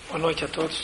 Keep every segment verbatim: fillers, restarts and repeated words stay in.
Boa noite a todos.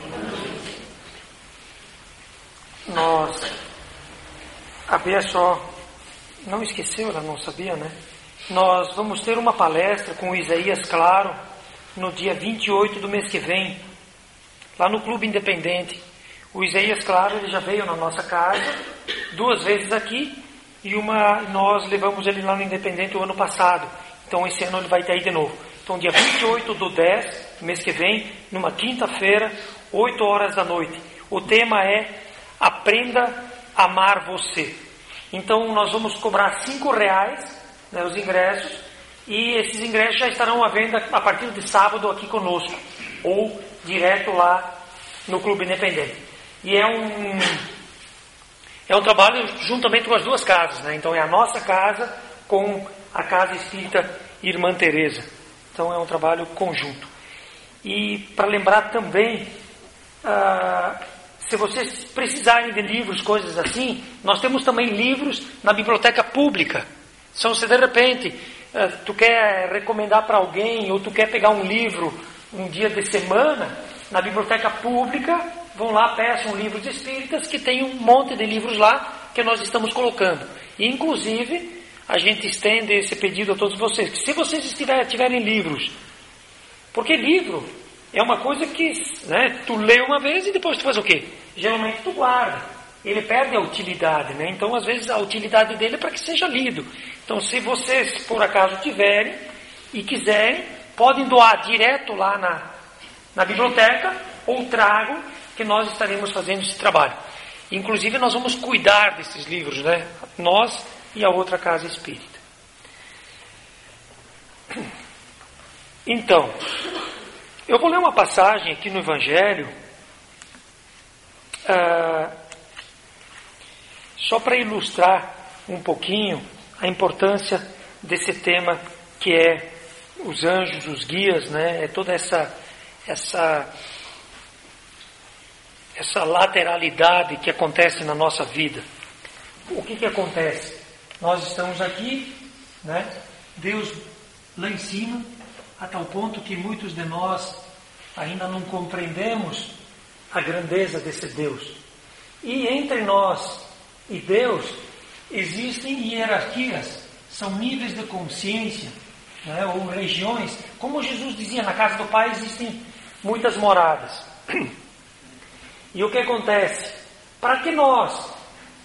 Nós, a Bia só não esqueceu, ela não sabia, né? Nós vamos ter uma palestra com o Isaías Claro no dia vinte e oito do mês que vem, lá no Clube Independente. O Isaías Claro, ele já veio na nossa casa duas vezes aqui e uma nós levamos ele lá no Independente o ano passado. Então esse ano ele vai estar aí de novo. Então dia vinte e oito do dez, mês que vem, numa quinta-feira, oito horas da noite. O tema é Aprenda a Amar Você. Então nós vamos cobrar cinco reais, né, os ingressos, e esses ingressos já estarão à venda a partir de sábado aqui conosco, ou direto lá no Clube Independente. E é um, é um trabalho juntamente com as duas casas, né? Então é a nossa casa com a Casa Espírita Irmã Teresa. Então é um trabalho conjunto. E para lembrar também, ah, se vocês precisarem de livros, coisas assim, nós temos também livros na biblioteca pública. Então se de repente ah, tu quer recomendar para alguém, ou tu quer pegar um livro um dia de semana, na biblioteca pública, vão lá, peçam livros espíritas, que tem um monte de livros lá que nós estamos colocando. E inclusive a gente estende esse pedido a todos vocês, que se vocês estiver, tiverem livros, porque livro é uma coisa que, né, tu lê uma vez e depois tu faz o quê? Geralmente tu guarda, ele perde a utilidade, né? Então às vezes a utilidade dele é para que seja lido. Então se vocês por acaso tiverem e quiserem, podem doar direto lá na, na biblioteca, ou tragam, que nós estaremos fazendo esse trabalho. Inclusive nós vamos cuidar desses livros, né? Nós e a outra casa espírita. Então, eu vou ler uma passagem aqui no Evangelho, ah, só para ilustrar um pouquinho a importância desse tema que é os anjos, os guias, né? É toda essa, essa, essa lateralidade que acontece na nossa vida. O que que acontece? Nós estamos aqui, né? Deus lá em cima, a tal ponto que muitos de nós ainda não compreendemos a grandeza desse Deus. E entre nós e Deus existem hierarquias, são níveis de consciência, né? Ou regiões. Como Jesus dizia, na casa do Pai existem muitas moradas. E o que acontece? Para que nós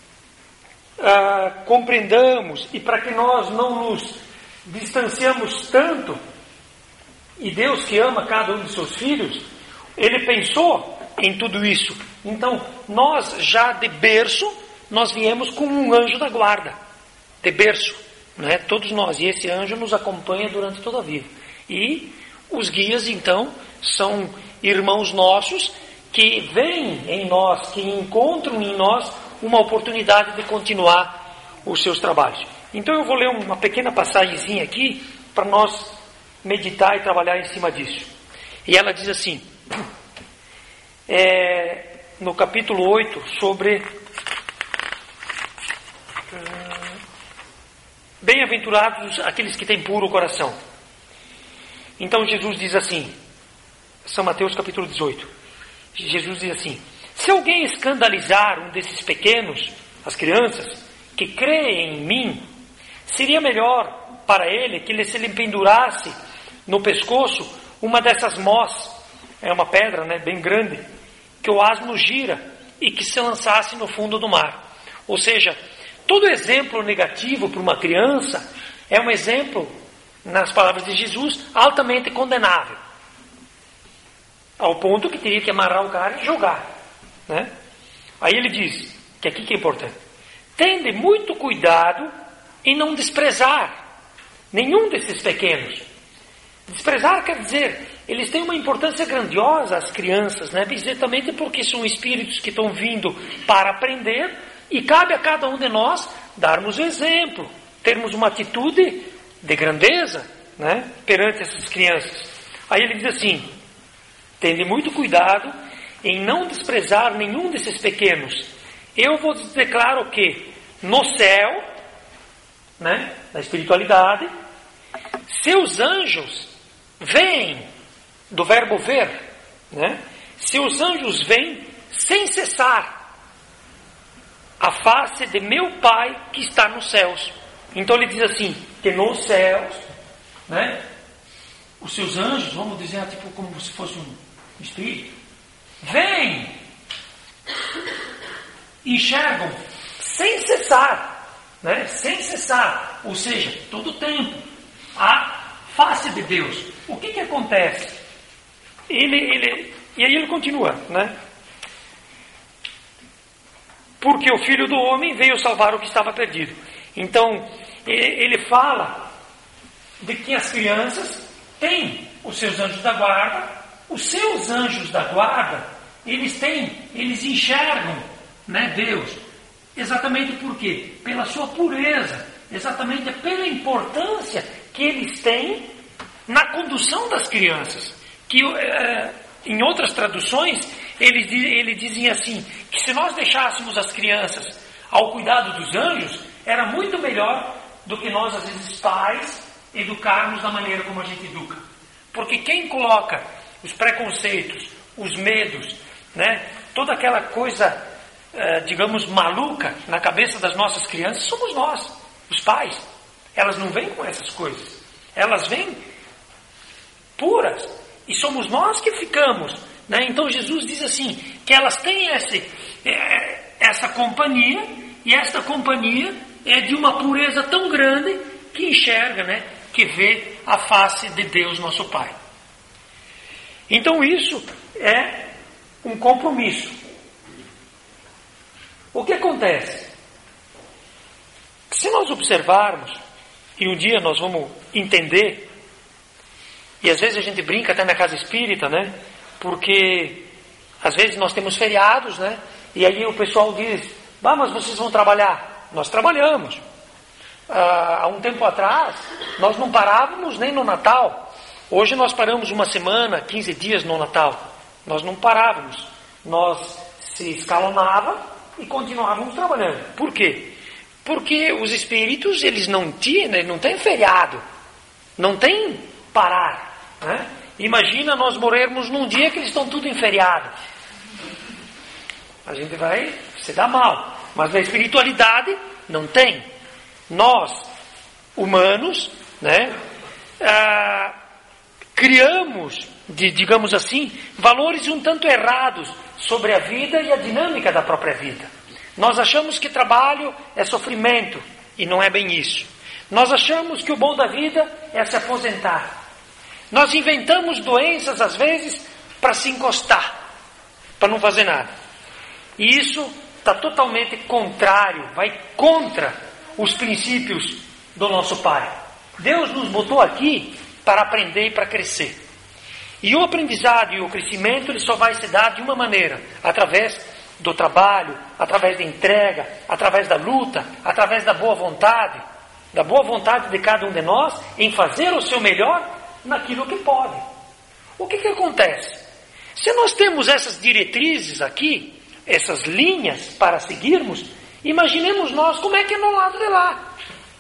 Ah, compreendamos e para que nós não nos distanciamos tanto, e Deus que ama cada um de seus filhos, Ele pensou em tudo isso. Então nós já de berço, nós viemos com um anjo da guarda, de berço, né? Todos nós, e esse anjo nos acompanha durante toda a vida. E os guias então são irmãos nossos que veem em nós, que encontram em nós uma oportunidade de continuar os seus trabalhos. Então eu vou ler uma pequena passagemzinha aqui para nós meditar e trabalhar em cima disso. E ela diz assim, é, no capítulo oito, sobre hum, bem-aventurados aqueles que têm puro coração. Então Jesus diz assim, São Mateus capítulo dezoito, Jesus diz assim: se alguém escandalizar um desses pequenos, as crianças, que creem em mim, seria melhor para ele que ele se lhe pendurasse no pescoço uma dessas mós, é uma pedra, né, bem grande, que o asno gira e que se lançasse no fundo do mar. Ou seja, todo exemplo negativo para uma criança é um exemplo, nas palavras de Jesus, altamente condenável. Ao ponto que teria que amarrar o cara e jogar, né? Aí ele diz, que aqui que é importante: tende muito cuidado em não desprezar nenhum desses pequenos. Desprezar quer dizer, eles têm uma importância grandiosa, as crianças, né? Exatamente porque são espíritos que estão vindo para aprender, e cabe a cada um de nós darmos o exemplo, termos uma atitude de grandeza, né, perante essas crianças. Aí ele diz assim: tende muito cuidado em não desprezar nenhum desses pequenos. Eu vos declaro que no céu, né, na espiritualidade, seus anjos veem, do verbo ver, né? Seus anjos vêm sem cessar a face de meu Pai que está nos céus. Então ele diz assim, que nos céus, né, os seus anjos, vamos dizer, tipo como se fosse um espírito, vêm, enxergam sem cessar, né, sem cessar, ou seja, todo o tempo, a face de Deus. O que que acontece? Ele, ele, e aí ele continua, né? Porque o Filho do Homem veio salvar o que estava perdido. Então, ele fala de que as crianças têm os seus anjos da guarda. Os seus anjos da guarda, eles têm, eles enxergam, né, Deus. Exatamente por quê? Pela sua pureza. Exatamente pela importância que eles têm na condução das crianças. Que, é, em outras traduções, eles, eles dizem assim, que se nós deixássemos as crianças ao cuidado dos anjos, era muito melhor do que nós, às vezes, pais, educarmos da maneira como a gente educa. Porque quem coloca os preconceitos, os medos, né, toda aquela coisa, eh, digamos, maluca na cabeça das nossas crianças, somos nós, os pais. Elas não vêm com essas coisas. Elas vêm puras. E somos nós que ficamos, né? Então Jesus diz assim, que elas têm esse, é, essa companhia, e esta companhia é de uma pureza tão grande que enxerga, né, que vê a face de Deus nosso Pai. Então isso é um compromisso. O que acontece? Se nós observarmos, e um dia nós vamos entender, e às vezes a gente brinca até na casa espírita, né? Porque às vezes nós temos feriados, né? E aí o pessoal diz, bah, mas vocês vão trabalhar? Nós trabalhamos. Ah, há um tempo atrás, nós não parávamos nem no Natal. Hoje nós paramos uma semana, quinze dias no Natal. Nós não parávamos. Nós se escalonava e continuávamos trabalhando. Por quê? Porque os espíritos, eles não tinham, eles não têm feriado. Não tem parar. Né? Imagina nós morrermos num dia que eles estão tudo em feriado. A gente vai se dar mal. Mas na espiritualidade não tem. Nós, humanos, né, ah, criamos, de, digamos assim, valores um tanto errados sobre a vida e a dinâmica da própria vida. Nós achamos que trabalho é sofrimento, e não é bem isso. Nós achamos que o bom da vida é se aposentar. Nós inventamos doenças, às vezes, para se encostar, para não fazer nada. E isso está totalmente contrário, vai contra os princípios do nosso Pai. Deus nos botou aqui para aprender e para crescer. E o aprendizado e o crescimento, ele só vai se dar de uma maneira, através do trabalho, através da entrega, através da luta, através da boa vontade, da boa vontade de cada um de nós em fazer o seu melhor naquilo que pode. O que que acontece? Se nós temos essas diretrizes aqui, essas linhas para seguirmos, imaginemos nós como é que é no lado de lá.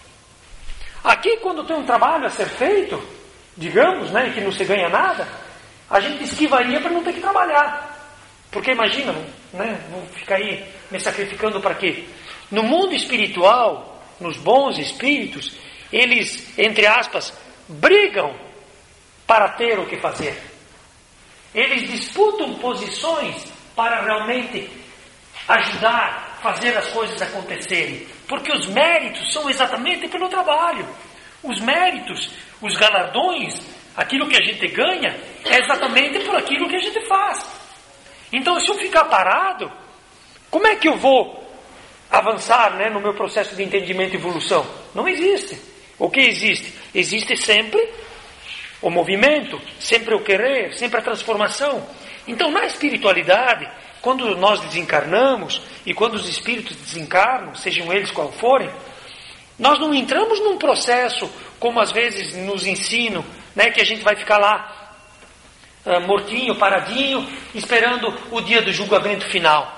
Aqui, quando tem um trabalho a ser feito, digamos, né, que não se ganha nada, a gente esquivaria para não ter que trabalhar. Porque imagina, né, vou ficar aí me sacrificando para quê? No mundo espiritual, nos bons espíritos, eles, entre aspas, brigam para ter o que fazer. Eles disputam posições para realmente ajudar, fazer as coisas acontecerem. Porque os méritos são exatamente pelo trabalho. Os méritos, os galardões, aquilo que a gente ganha, é exatamente por aquilo que a gente faz. Então, se eu ficar parado, como é que eu vou avançar, né, no meu processo de entendimento e evolução? Não existe. O que existe? Existe sempre o movimento, sempre o querer, sempre a transformação. Então, na espiritualidade, quando nós desencarnamos e quando os espíritos desencarnam, sejam eles qual forem, nós não entramos num processo, como às vezes nos ensinam, né, que a gente vai ficar lá uh, mortinho, paradinho, esperando o dia do julgamento final.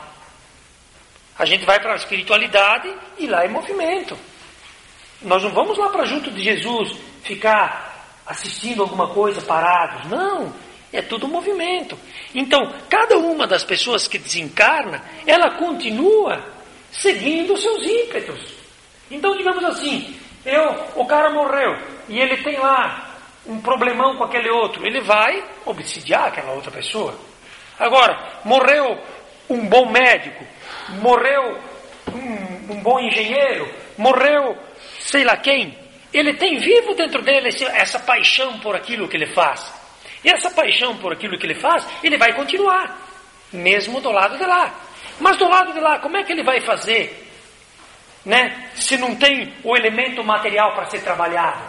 A gente vai para a espiritualidade e lá é movimento. Nós não vamos lá para junto de Jesus ficar assistindo alguma coisa parados. Não. É tudo movimento. Então, cada uma das pessoas que desencarna, ela continua seguindo os seus ímpetos. Então, digamos assim, eu, o cara morreu e ele tem lá um problemão com aquele outro. Ele vai obsidiar aquela outra pessoa. Agora, morreu um bom médico, morreu um, um bom engenheiro, morreu sei lá quem. Ele tem vivo dentro dele essa paixão por aquilo que ele faz. E essa paixão por aquilo que ele faz, ele vai continuar, mesmo do lado de lá. Mas do lado de lá, como é que ele vai fazer, né, se não tem o elemento material para ser trabalhado?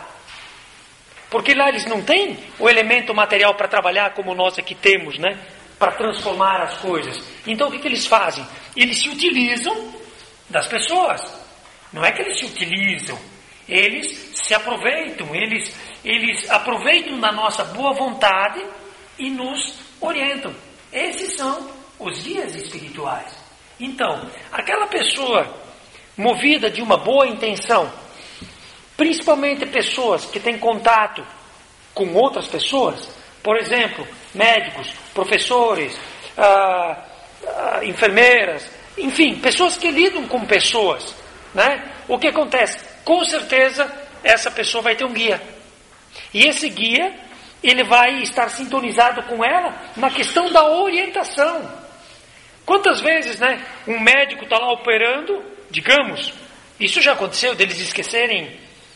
Porque lá eles não têm o elemento material para trabalhar como nós aqui temos, né, para transformar as coisas. Então o que, que eles fazem? Eles se utilizam das pessoas. Não é que eles se utilizam, eles se aproveitam, eles, eles aproveitam da nossa boa vontade e nos orientam. Esses são os guias espirituais. Então, aquela pessoa movida de uma boa intenção, principalmente pessoas que têm contato com outras pessoas, por exemplo, médicos, professores, ah, ah, enfermeiras, enfim, pessoas que lidam com pessoas, né? O que acontece? Com certeza essa pessoa vai ter um guia. E esse guia, ele vai estar sintonizado com ela na questão da orientação. Quantas vezes, né, um médico está lá operando, digamos, isso já aconteceu, deles esquecerem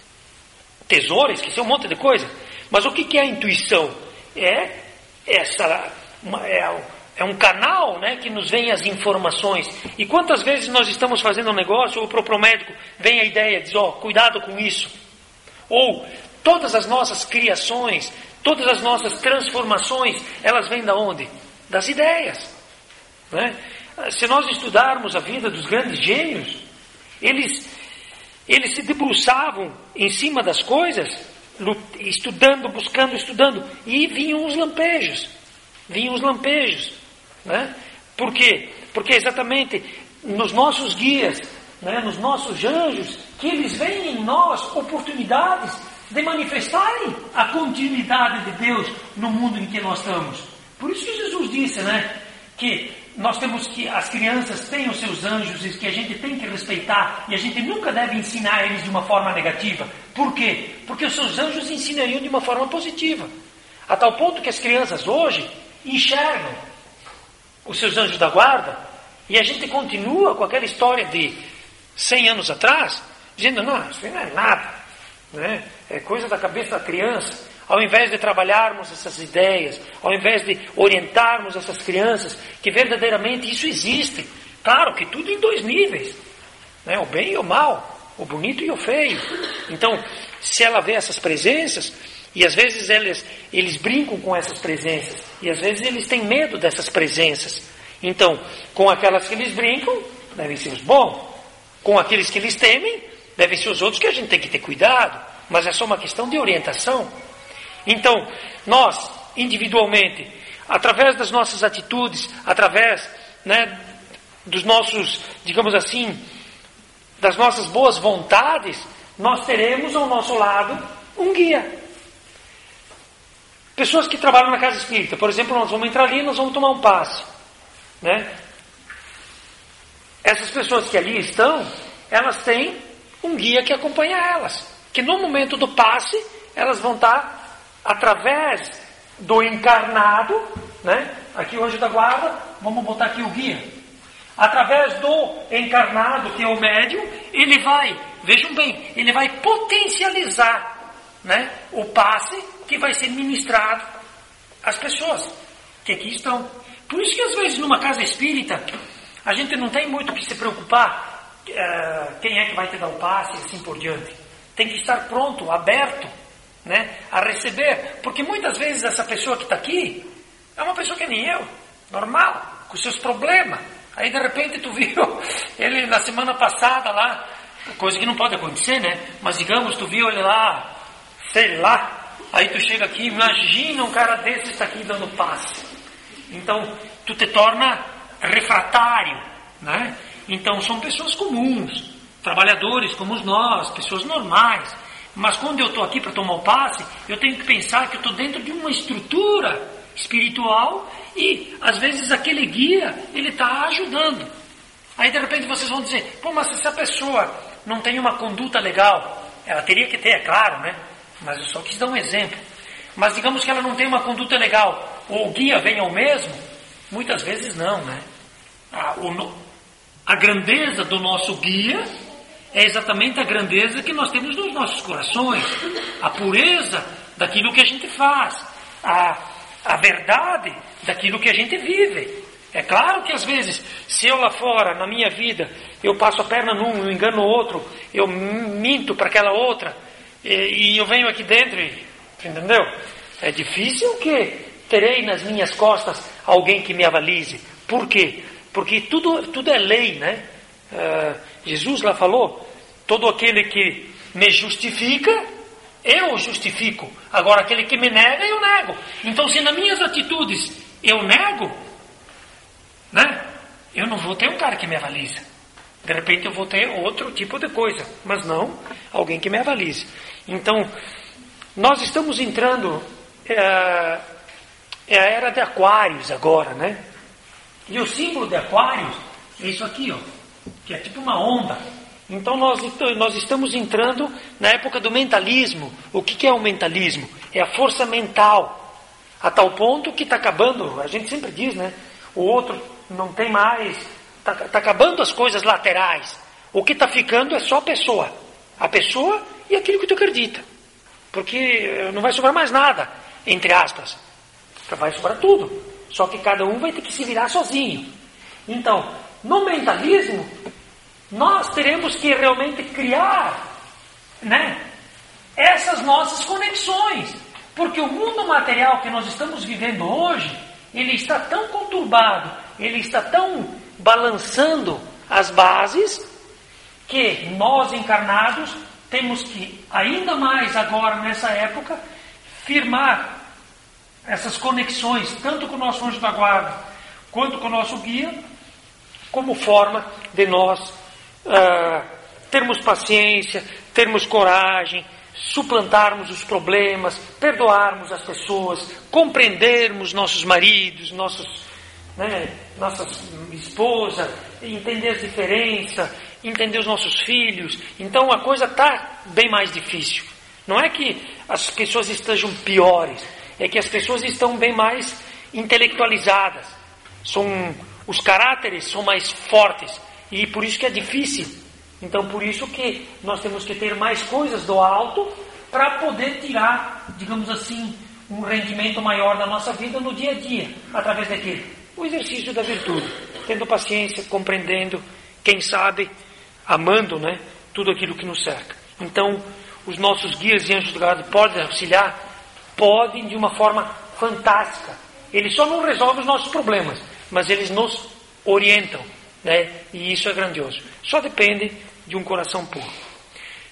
tesouro, esquecer um monte de coisa. Mas o que, que é a intuição? É, essa, uma, é, é um canal, né, que nos vem as informações. E quantas vezes nós estamos fazendo um negócio, ou o próprio médico vem a ideia, diz, ó, oh, cuidado com isso. Ou todas as nossas criações, todas as nossas transformações, elas vêm da onde? Das ideias. Né? Se nós estudarmos a vida dos grandes gênios, eles, eles se debruçavam em cima das coisas, estudando, buscando, estudando, e vinham os lampejos. Vinham os lampejos. Né? Por quê? Porque exatamente nos nossos guias, né, nos nossos anjos, que eles veem em nós oportunidades de manifestarem a continuidade de Deus no mundo em que nós estamos. Por isso que Jesus disse, né, que nós temos que, as crianças têm os seus anjos e que a gente tem que respeitar e a gente nunca deve ensinar eles de uma forma negativa. Por quê? Porque os seus anjos ensinariam de uma forma positiva. A tal ponto que as crianças hoje enxergam os seus anjos da guarda e a gente continua com aquela história de cem anos atrás, dizendo, não, isso não é nada, né? É coisa da cabeça da criança. Ao invés de trabalharmos essas ideias, ao invés de orientarmos essas crianças, que verdadeiramente isso existe. Claro que tudo em dois níveis, né? O bem e o mal, o bonito e o feio. Então, se ela vê essas presenças, e às vezes eles, eles brincam com essas presenças, e às vezes eles têm medo dessas presenças. Então, com aquelas que eles brincam, devem ser os bons. Com aqueles que eles temem, devem ser os outros que a gente tem que ter cuidado. Mas é só uma questão de orientação. Então, nós, individualmente, através das nossas atitudes, através, né, dos nossos, digamos assim, das nossas boas vontades, nós teremos ao nosso lado um guia. Pessoas que trabalham na casa espírita, por exemplo, nós vamos entrar ali e nós vamos tomar um passe, né? Essas pessoas que ali estão, elas têm um guia que acompanha elas, que no momento do passe, elas vão estar através do encarnado, né? Aqui o anjo da guarda, vamos botar aqui o guia. Através do encarnado, que é o médium, ele vai, vejam bem, ele vai potencializar, né, o passe que vai ser ministrado às pessoas que aqui estão. Por isso que às vezes numa casa espírita, a gente não tem muito que se preocupar uh, quem é que vai te dar o passe e assim por diante. Tem que estar pronto, aberto, né, a receber, porque muitas vezes essa pessoa que está aqui é uma pessoa que nem eu, normal, com seus problemas. Aí de repente tu viu ele na semana passada lá, coisa que não pode acontecer, né? Mas digamos, tu viu ele lá, sei lá, aí tu chega aqui, imagina um cara desse está aqui dando passe. Então tu te torna refratário, né? Então são pessoas comuns, trabalhadores como nós, pessoas normais. Mas quando eu estou aqui para tomar o passe, eu tenho que pensar que eu estou dentro de uma estrutura espiritual e, às vezes, aquele guia, ele está ajudando. Aí, de repente, vocês vão dizer, pô, mas se a pessoa não tem uma conduta legal, ela teria que ter, é claro, né? Mas eu só quis dar um exemplo. Mas digamos que ela não tem uma conduta legal, ou o guia vem ao mesmo, muitas vezes não, né? A, o, a grandeza do nosso guia é exatamente a grandeza que nós temos nos nossos corações, a pureza daquilo que a gente faz, a, a verdade daquilo que a gente vive. É claro que às vezes, se eu lá fora, na minha vida, eu passo a perna num, eu engano o outro, eu minto para aquela outra, e, e eu venho aqui dentro e... Entendeu? É difícil que terei nas minhas costas alguém que me avalize. Por quê? Porque tudo, tudo é lei, né? Uh, Jesus lá falou, todo aquele que me justifica, eu justifico. Agora aquele que me nega, eu nego. Então se nas minhas atitudes eu nego, né? Eu não vou ter um cara que me avalize. De repente eu vou ter outro tipo de coisa, mas não alguém que me avalize. Então, nós estamos entrando, é, é a era de Aquários agora, né? E o símbolo de Aquários é isso aqui, ó, que é tipo uma onda. Então nós, nós estamos entrando na época do mentalismo. O que, que é o mentalismo? É a força mental, a tal ponto que está acabando, a gente sempre diz, né? O outro não tem mais, está tá acabando as coisas laterais. O que está ficando é só a pessoa. A pessoa e aquilo que tu acredita. Porque não vai sobrar mais nada, entre aspas. Vai sobrar tudo. Só que cada um vai ter que se virar sozinho. Então, no mentalismo, nós teremos que realmente criar, né, essas nossas conexões. Porque o mundo material que nós estamos vivendo hoje, ele está tão conturbado, ele está tão balançando as bases, que nós encarnados temos que, ainda mais agora nessa época, firmar essas conexões, tanto com o nosso anjo da guarda, quanto com o nosso guia, como forma de nós uh, termos paciência, termos coragem, suplantarmos os problemas, perdoarmos as pessoas, compreendermos nossos maridos, nossos, né, nossas esposas, entender as diferenças, entender os nossos filhos. Então a coisa está bem mais difícil. Não é que as pessoas estejam piores, é que as pessoas estão bem mais intelectualizadas. São, os caráteres são mais fortes e por isso que é difícil. Então por isso que nós temos que ter mais coisas do alto para poder tirar, digamos assim, um rendimento maior da nossa vida no dia a dia, através daquilo. O exercício da virtude, tendo paciência, compreendendo, quem sabe, amando, né, tudo aquilo que nos cerca. Então, os nossos guias e anjos do guarda podem auxiliar? Podem, de uma forma fantástica. Eles só não resolvem os nossos problemas, mas eles nos orientam, né? E isso é grandioso. Só depende de um coração puro.